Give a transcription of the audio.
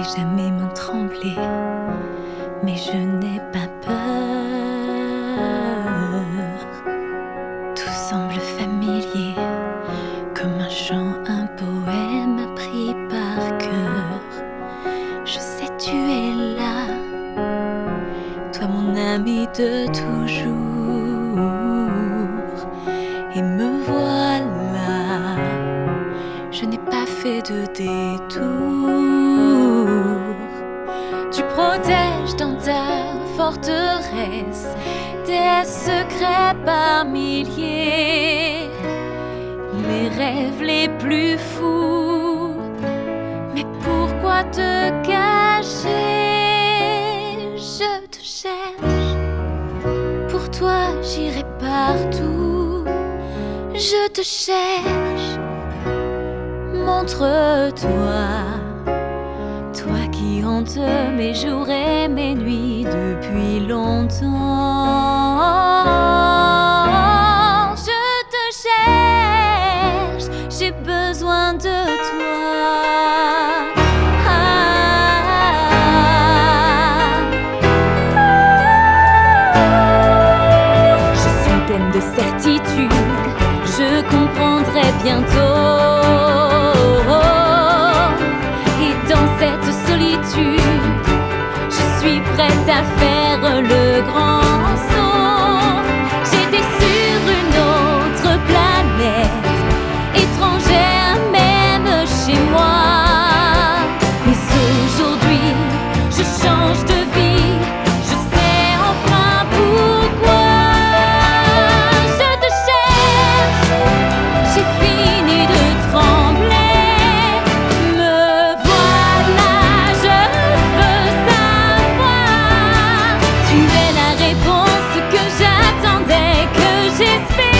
jamais main tremblée, mais je n'ai pas peur. Tout semble familier, comme un chant, un poème appris par cœur. Je sais, tu es là, toi mon ami de toujours. Et me voilà, je n'ai pas fait de détour. Tu protèges dans ta forteresse des secrets par milliers, les rêves les plus fous. Mais pourquoi te cacher? Je te cherche, pour toi j'irai partout. Je te cherche, montre-toi, toi qui hantes mes jours et mes nuits depuis longtemps. Je te cherche, j'ai besoin de toi. Je suis pleine de certitude, je comprendrai bientôt. Et dans cette solitude, je suis prête à faire le grand saut. J'étais sur une autre planète, étrangère même chez moi. Mais aujourd'hui, je change de vie, je sais enfin pourquoi. J'ai fini de trembler, me voilà, je veux savoir. Tu es la réponse que j'attendais, que j'espérais.